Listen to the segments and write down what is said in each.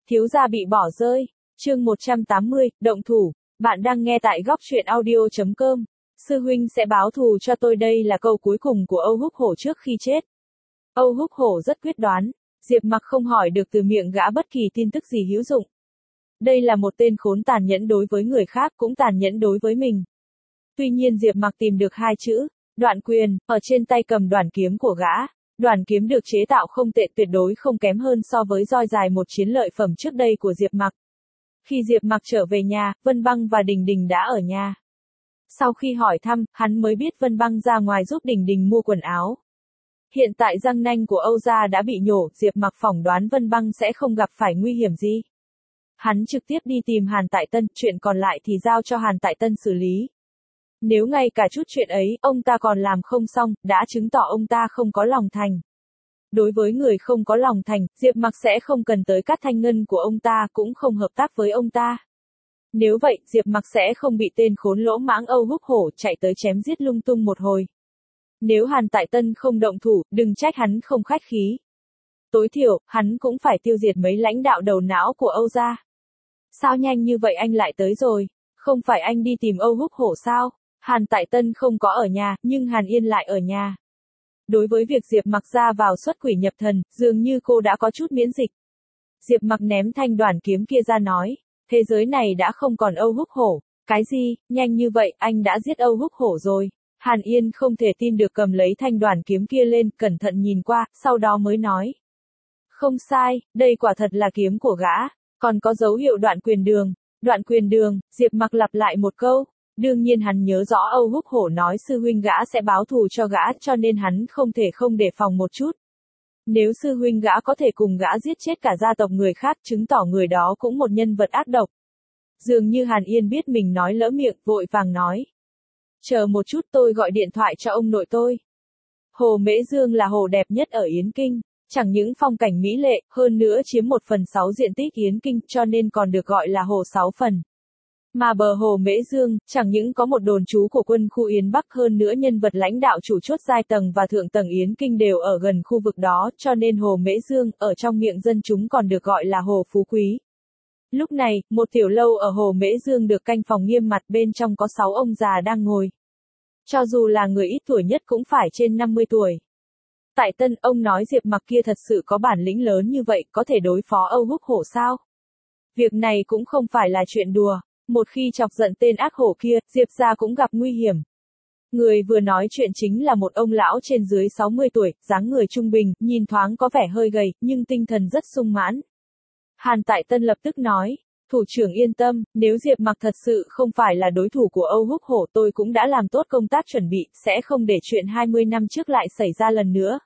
Thiếu gia bị bỏ rơi. Chương 180, động thủ. Bạn đang nghe tại góc truyện audio.com. Sư huynh sẽ báo thù cho tôi, đây là câu cuối cùng của Âu Húc Hổ trước khi chết. Âu Húc Hổ rất quyết đoán, Diệp Mặc không hỏi được từ miệng gã bất kỳ tin tức gì hữu dụng. Đây là một tên khốn tàn nhẫn đối với người khác, cũng tàn nhẫn đối với mình. Tuy nhiên Diệp Mặc tìm được hai chữ, Đoạn Quyền, ở trên tay cầm đoàn kiếm của gã. Đoàn kiếm được chế tạo không tệ, tuyệt đối không kém hơn so với roi dài một chiến lợi phẩm trước đây của Diệp Mặc. Khi Diệp Mặc trở về nhà, Vân Băng và Đình Đình đã ở nhà. Sau khi hỏi thăm, hắn mới biết Vân Băng ra ngoài giúp Đình Đình mua quần áo. Hiện tại răng nanh của Âu gia đã bị nhổ, Diệp Mặc phỏng đoán Vân Băng sẽ không gặp phải nguy hiểm gì. Hắn trực tiếp đi tìm Hàn Tại Tân, chuyện còn lại thì giao cho Hàn Tại Tân xử lý. Nếu ngay cả chút chuyện ấy, ông ta còn làm không xong, đã chứng tỏ ông ta không có lòng thành. Đối với người không có lòng thành, Diệp Mặc sẽ không cần tới cát thanh ngân của ông ta, cũng không hợp tác với ông ta. Nếu vậy, Diệp Mặc sẽ không bị tên khốn lỗ mãng Âu Húc Hổ chạy tới chém giết lung tung một hồi. Nếu Hàn Tại Tân không động thủ, đừng trách hắn không khách khí. Tối thiểu, hắn cũng phải tiêu diệt mấy lãnh đạo đầu não của Âu gia. Sao nhanh như vậy anh lại tới rồi? Không phải anh đi tìm Âu Húc Hổ sao? Hàn Tại Tân không có ở nhà, nhưng Hàn Yên lại ở nhà. Đối với việc Diệp Mặc ra vào xuất quỷ nhập thần, dường như cô đã có chút miễn dịch. Diệp Mặc ném thanh đoàn kiếm kia ra nói, thế giới này đã không còn Âu Húc Hổ. Cái gì, nhanh như vậy, anh đã giết Âu Húc Hổ rồi. Hàn Yên không thể tin được, cầm lấy thanh đoàn kiếm kia lên, cẩn thận nhìn qua, sau đó mới nói. Không sai, đây quả thật là kiếm của gã, còn có dấu hiệu đoạn quyền đường. Đoạn quyền đường, Diệp Mặc lặp lại một câu. Đương nhiên hắn nhớ rõ Âu Húc Hổ nói sư huynh gã sẽ báo thù cho gã, cho nên hắn không thể không đề phòng một chút. Nếu sư huynh gã có thể cùng gã giết chết cả gia tộc người khác, chứng tỏ người đó cũng một nhân vật ác độc. Dường như Hàn Yên biết mình nói lỡ miệng, vội vàng nói. Chờ một chút, tôi gọi điện thoại cho ông nội tôi. Hồ Mễ Dương là hồ đẹp nhất ở Yến Kinh, chẳng những phong cảnh mỹ lệ, hơn nữa chiếm 1/6 diện tích Yến Kinh, cho nên còn được gọi là hồ 6 phần. Mà bờ hồ Mễ Dương, chẳng những có một đồn trú của quân khu Yến Bắc, hơn nữa nhân vật lãnh đạo chủ chốt giai tầng và thượng tầng Yến Kinh đều ở gần khu vực đó, cho nên hồ Mễ Dương, ở trong miệng dân chúng còn được gọi là hồ Phú Quý. Lúc này, một tiểu lâu ở hồ Mễ Dương được canh phòng nghiêm mặt, bên trong có 6 ông già đang ngồi. Cho dù là người ít tuổi nhất cũng phải trên 50 tuổi. Tại Tân, ông nói Diệp Mặc kia thật sự có bản lĩnh lớn như vậy, có thể đối phó Âu Húc Hổ sao? Việc này cũng không phải là chuyện đùa. Một khi chọc giận tên ác hổ kia, Diệp gia cũng gặp nguy hiểm. Người vừa nói chuyện chính là một ông lão trên dưới 60 tuổi, dáng người trung bình, nhìn thoáng có vẻ hơi gầy, nhưng tinh thần rất sung mãn. Hàn Tại Tân lập tức nói, thủ trưởng yên tâm, nếu Diệp Mặc thật sự không phải là đối thủ của Âu Húc Hổ, tôi cũng đã làm tốt công tác chuẩn bị, sẽ không để chuyện 20 năm trước lại xảy ra lần nữa.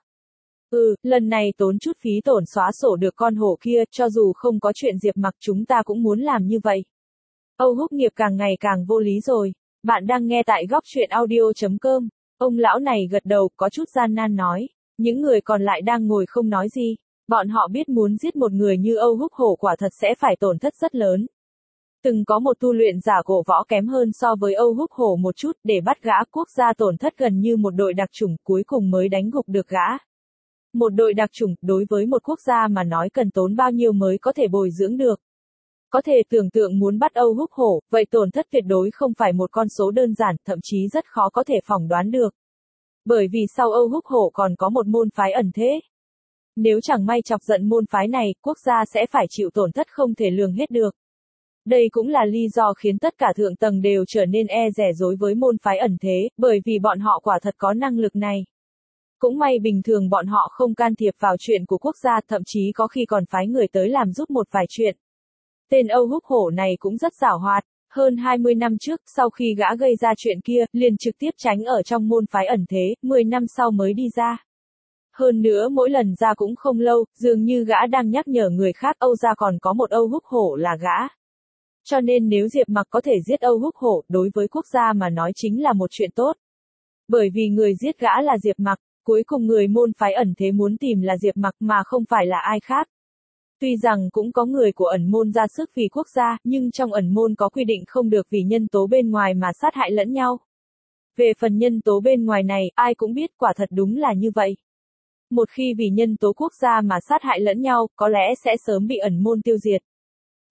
Lần này tốn chút phí tổn xóa sổ được con hổ kia, cho dù không có chuyện Diệp Mặc chúng ta cũng muốn làm như vậy. Âu Húc nghiệp càng ngày càng vô lý rồi. Bạn đang nghe tại góc truyện audio.com. Ông lão này gật đầu, có chút gian nan nói. Những người còn lại đang ngồi không nói gì. Bọn họ biết muốn giết một người như Âu Húc Hổ quả thật sẽ phải tổn thất rất lớn. Từng có một tu luyện giả cổ võ kém hơn so với Âu Húc Hổ một chút, để bắt gã, quốc gia tổn thất gần như một đội đặc chủng, cuối cùng mới đánh gục được gã. Một đội đặc chủng, đối với một quốc gia mà nói cần tốn bao nhiêu mới có thể bồi dưỡng được. Có thể tưởng tượng muốn bắt Âu Húc Hổ, vậy tổn thất tuyệt đối không phải một con số đơn giản, thậm chí rất khó có thể phỏng đoán được. Bởi vì sau Âu Húc Hổ còn có một môn phái ẩn thế. Nếu chẳng may chọc giận môn phái này, quốc gia sẽ phải chịu tổn thất không thể lường hết được. Đây cũng là lý do khiến tất cả thượng tầng đều trở nên e dè dối với môn phái ẩn thế, bởi vì bọn họ quả thật có năng lực này. Cũng may bình thường bọn họ không can thiệp vào chuyện của quốc gia, thậm chí có khi còn phái người tới làm giúp một vài chuyện. Tên Âu Húc Hổ này cũng rất giảo hoạt, hơn 20 năm trước, sau khi gã gây ra chuyện kia, liền trực tiếp tránh ở trong môn phái ẩn thế, 10 năm sau mới đi ra. Hơn nữa mỗi lần ra cũng không lâu, dường như gã đang nhắc nhở người khác Âu gia còn có một Âu Húc Hổ là gã. Cho nên nếu Diệp Mặc có thể giết Âu Húc Hổ, đối với quốc gia mà nói chính là một chuyện tốt. Bởi vì người giết gã là Diệp Mặc, cuối cùng người môn phái ẩn thế muốn tìm là Diệp Mặc mà không phải là ai khác. Tuy rằng cũng có người của ẩn môn ra sức vì quốc gia, nhưng trong ẩn môn có quy định không được vì nhân tố bên ngoài mà sát hại lẫn nhau. Về phần nhân tố bên ngoài này, ai cũng biết quả thật đúng là như vậy. Một khi vì nhân tố quốc gia mà sát hại lẫn nhau, có lẽ sẽ sớm bị ẩn môn tiêu diệt.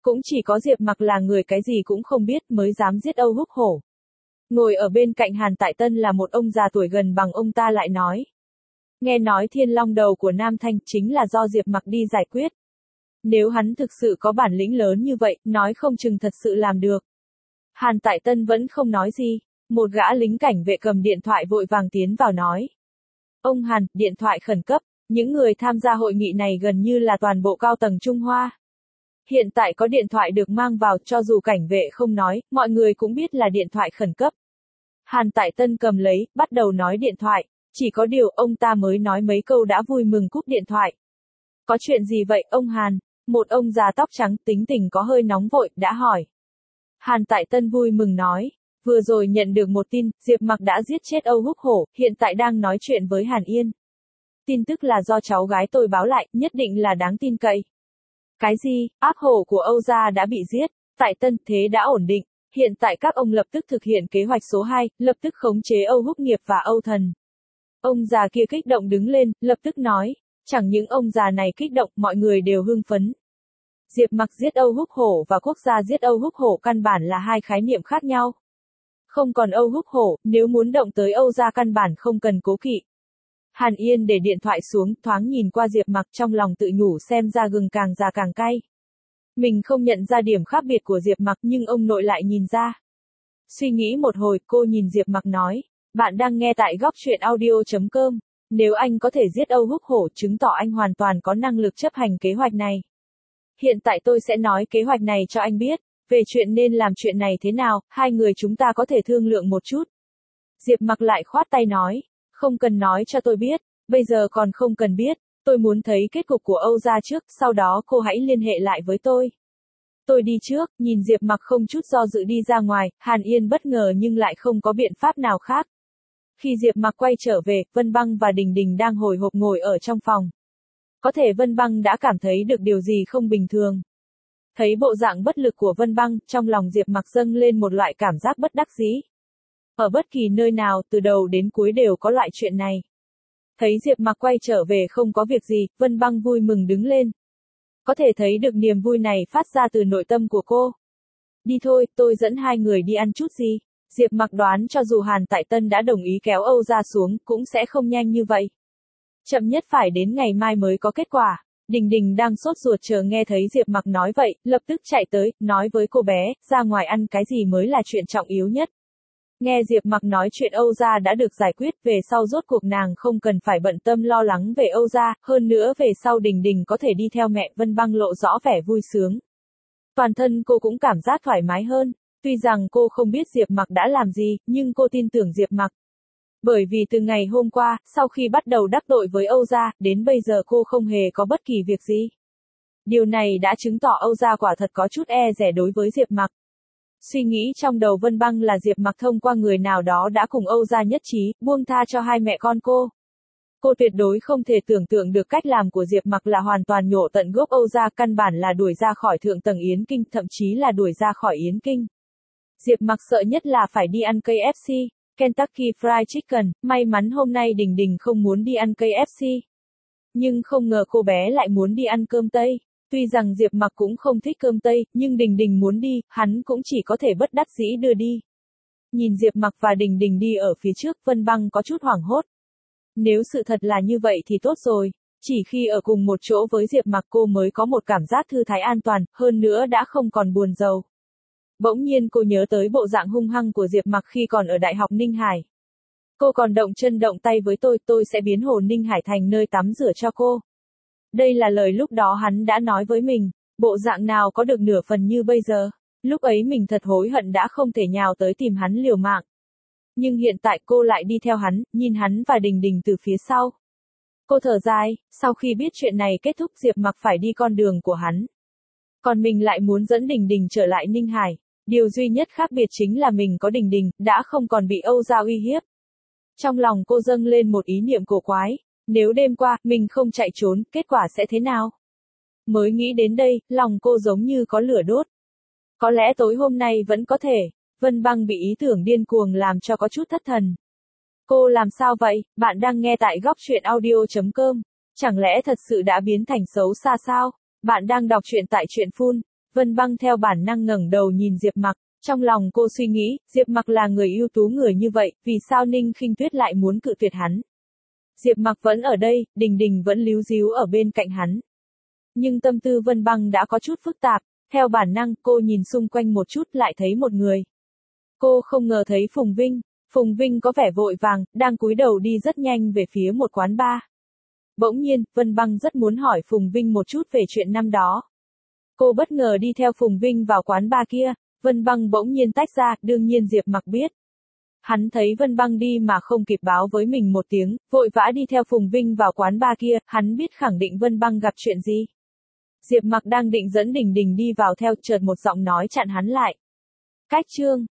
Cũng chỉ có Diệp Mặc là người cái gì cũng không biết mới dám giết Âu Húc Hổ. Ngồi ở bên cạnh Hàn Tại Tân là một ông già tuổi gần bằng ông ta lại nói. Nghe nói Thiên Long đầu của Nam Thanh chính là do Diệp Mặc đi giải quyết. Nếu hắn thực sự có bản lĩnh lớn như vậy, nói không chừng thật sự làm được. Hàn Tại Tân vẫn không nói gì. Một gã lính cảnh vệ cầm điện thoại vội vàng tiến vào nói. Ông Hàn, điện thoại khẩn cấp. Những người tham gia hội nghị này gần như là toàn bộ cao tầng Trung Hoa. Hiện tại có điện thoại được mang vào, cho dù cảnh vệ không nói, mọi người cũng biết là điện thoại khẩn cấp. Hàn Tại Tân cầm lấy, bắt đầu nói điện thoại. Chỉ có điều ông ta mới nói mấy câu đã vui mừng cúp điện thoại. Có chuyện gì vậy ông Hàn? Một ông già tóc trắng tính tình có hơi nóng vội, đã hỏi. Hàn Tại Tân vui mừng nói. Vừa rồi nhận được một tin, Diệp Mặc đã giết chết Âu Húc Hổ, hiện tại đang nói chuyện với Hàn Yên. Tin tức là do cháu gái tôi báo lại, nhất định là đáng tin cậy. Cái gì, áp hổ của Âu gia đã bị giết, Tại Tân thế đã ổn định, hiện tại các ông lập tức thực hiện kế hoạch số 2, lập tức khống chế Âu Húc Nghiệp và Âu Thần. Ông già kia kích động đứng lên, lập tức nói, chẳng những ông già này kích động, mọi người đều hưng phấn. Diệp Mặc giết Âu Húc Hổ và quốc gia giết Âu Húc Hổ căn bản là hai khái niệm khác nhau. Không còn Âu Húc Hổ, nếu muốn động tới Âu gia căn bản không cần cố kỵ. Hàn Yên để điện thoại xuống, thoáng nhìn qua Diệp Mặc trong lòng tự nhủ xem ra gừng càng già càng cay. Mình không nhận ra điểm khác biệt của Diệp Mặc nhưng ông nội lại nhìn ra. Suy nghĩ một hồi, cô nhìn Diệp Mặc nói, bạn đang nghe tại góc truyện audio.com. Nếu anh có thể giết Âu Húc Hổ, chứng tỏ anh hoàn toàn có năng lực chấp hành kế hoạch này. Hiện tại tôi sẽ nói kế hoạch này cho anh biết, về chuyện nên làm chuyện này thế nào, hai người chúng ta có thể thương lượng một chút. Diệp Mặc lại khoát tay nói, không cần nói cho tôi biết, bây giờ còn không cần biết, tôi muốn thấy kết cục của Âu gia trước, sau đó cô hãy liên hệ lại với tôi. Tôi đi trước, nhìn Diệp Mặc không chút do dự đi ra ngoài, Hàn Yên bất ngờ nhưng lại không có biện pháp nào khác. Khi Diệp Mặc quay trở về, Vân Băng và Đình Đình đang hồi hộp ngồi ở trong phòng. Có thể Vân Băng đã cảm thấy được điều gì không bình thường. Thấy bộ dạng bất lực của Vân Băng, trong lòng Diệp Mặc dâng lên một loại cảm giác bất đắc dĩ. Ở bất kỳ nơi nào, từ đầu đến cuối đều có loại chuyện này. Thấy Diệp Mặc quay trở về không có việc gì, Vân Băng vui mừng đứng lên. Có thể thấy được niềm vui này phát ra từ nội tâm của cô. Đi thôi, tôi dẫn hai người đi ăn chút gì. Diệp Mặc đoán cho dù Hàn Tại Tân đã đồng ý kéo Âu gia xuống, cũng sẽ không nhanh như vậy. Chậm nhất phải đến ngày mai mới có kết quả. Đình Đình đang sốt ruột chờ nghe thấy Diệp Mặc nói vậy, lập tức chạy tới, nói với cô bé, ra ngoài ăn cái gì mới là chuyện trọng yếu nhất. Nghe Diệp Mặc nói chuyện Âu gia đã được giải quyết, về sau rốt cuộc nàng không cần phải bận tâm lo lắng về Âu gia, hơn nữa về sau Đình Đình có thể đi theo mẹ. Vân Băng lộ rõ vẻ vui sướng. Toàn thân cô cũng cảm giác thoải mái hơn, tuy rằng cô không biết Diệp Mặc đã làm gì, nhưng cô tin tưởng Diệp Mặc. Bởi vì từ ngày hôm qua, sau khi bắt đầu đắc tội với Âu gia, đến bây giờ cô không hề có bất kỳ việc gì. Điều này đã chứng tỏ Âu gia quả thật có chút e dè đối với Diệp Mặc. Suy nghĩ trong đầu Vân Băng là Diệp Mặc thông qua người nào đó đã cùng Âu gia nhất trí, buông tha cho hai mẹ con cô. Cô tuyệt đối không thể tưởng tượng được cách làm của Diệp Mặc là hoàn toàn nhổ tận gốc Âu gia, căn bản là đuổi ra khỏi thượng tầng Yến Kinh, thậm chí là đuổi ra khỏi Yến Kinh. Diệp Mặc sợ nhất là phải đi ăn KFC, Kentucky Fried Chicken, may mắn hôm nay Đình Đình không muốn đi ăn KFC. Nhưng không ngờ cô bé lại muốn đi ăn cơm Tây. Tuy rằng Diệp Mặc cũng không thích cơm Tây, nhưng Đình Đình muốn đi, hắn cũng chỉ có thể bất đắc dĩ đưa đi. Nhìn Diệp Mặc và Đình Đình đi ở phía trước, Vân Băng có chút hoảng hốt. Nếu sự thật là như vậy thì tốt rồi, chỉ khi ở cùng một chỗ với Diệp Mặc cô mới có một cảm giác thư thái an toàn, hơn nữa đã không còn buồn rầu. Bỗng nhiên cô nhớ tới bộ dạng hung hăng của Diệp Mặc khi còn ở Đại học Ninh Hải. Cô còn động chân động tay với tôi sẽ biến hồ Ninh Hải thành nơi tắm rửa cho cô. Đây là lời lúc đó hắn đã nói với mình, bộ dạng nào có được nửa phần như bây giờ. Lúc ấy mình thật hối hận đã không thể nhào tới tìm hắn liều mạng. Nhưng hiện tại cô lại đi theo hắn, nhìn hắn và Đình Đình từ phía sau. Cô thở dài, sau khi biết chuyện này kết thúc Diệp Mặc phải đi con đường của hắn. Còn mình lại muốn dẫn Đình Đình trở lại Ninh Hải. Điều duy nhất khác biệt chính là mình có Đình Đình, đã không còn bị Âu gia uy hiếp. Trong lòng cô dâng lên một ý niệm cổ quái. Nếu đêm qua, mình không chạy trốn, kết quả sẽ thế nào? Mới nghĩ đến đây, lòng cô giống như có lửa đốt. Có lẽ tối hôm nay vẫn có thể. Vân Băng bị ý tưởng điên cuồng làm cho có chút thất thần. Cô làm sao vậy? Bạn đang nghe tại góc truyện audio.com. Chẳng lẽ thật sự đã biến thành xấu xa sao? Bạn đang đọc truyện tại truyện Phun. Vân Băng theo bản năng ngẩng đầu nhìn Diệp Mặc, trong lòng cô suy nghĩ, Diệp Mặc là người ưu tú người như vậy, vì sao Ninh Khinh Tuyết lại muốn cự tuyệt hắn? Diệp Mặc vẫn ở đây, Đình Đình vẫn líu díu ở bên cạnh hắn. Nhưng tâm tư Vân Băng đã có chút phức tạp, theo bản năng cô nhìn xung quanh một chút lại thấy một người. Cô không ngờ thấy Phùng Vinh. Phùng Vinh có vẻ vội vàng, đang cúi đầu đi rất nhanh về phía một quán bar. Bỗng nhiên, Vân Băng rất muốn hỏi Phùng Vinh một chút về chuyện năm đó. Cô bất ngờ đi theo Phùng Vinh vào quán bar kia, Vân Băng bỗng nhiên tách ra, đương nhiên Diệp Mặc biết. Hắn thấy Vân Băng đi mà không kịp báo với mình một tiếng, vội vã đi theo Phùng Vinh vào quán bar kia, hắn biết khẳng định Vân Băng gặp chuyện gì. Diệp Mặc đang định dẫn Đình Đình đi vào theo, chợt một giọng nói chặn hắn lại. Cách chương